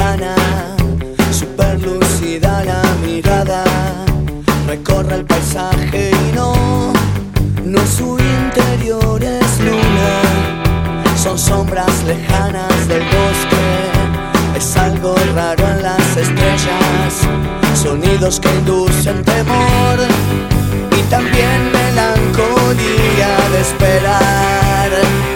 ventana, super lúcida la mirada, recorre el paisaje y no es su interior, es luna. Son sombras lejanas del bosque, es algo raro en las estrellas, sonidos que inducen temor y también melancolía de esperar,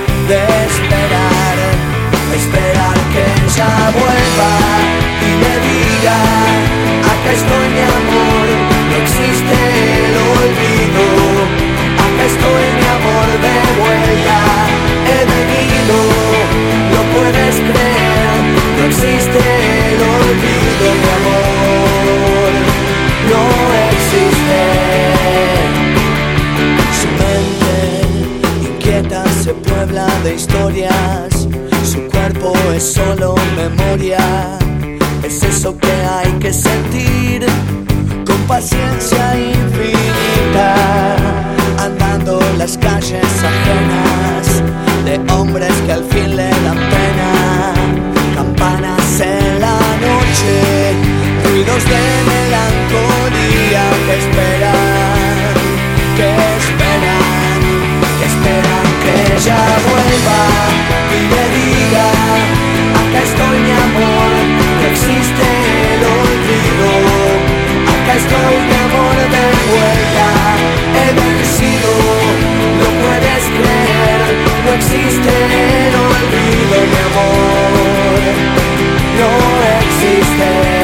esperar que ella vuelva y me diga: acá estoy mi amor, no existe el olvido, acá estoy mi amor de vuelta, he venido, lo puedes creer, no existe el olvido, mi amor, no existe. Su mente inquieta se puebla de historias, su cuerpo es solo memoria, es eso que hay que sentir con paciencia infinita, andando las calles ajenas de hombres que al fin le dan pena, campanas en la noche, ruidos de melancolía que esperan, que ella vuelva y me diga: acá estoy mi amor, no existe el olvido, acá estoy mi amor de vuelta, he vencido, lo puedes creer, no existe el olvido, mi amor, no existe.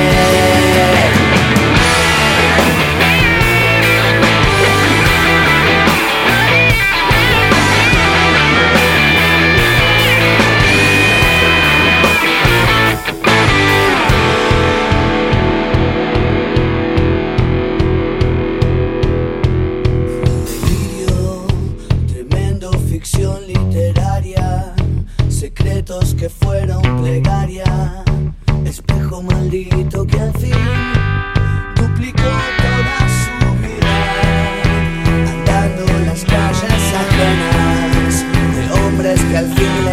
Ficción literaria, secretos que fueron plegaria, espejo maldito que al fin duplicó toda su vida, andando las calles ajenas de hombres que al fin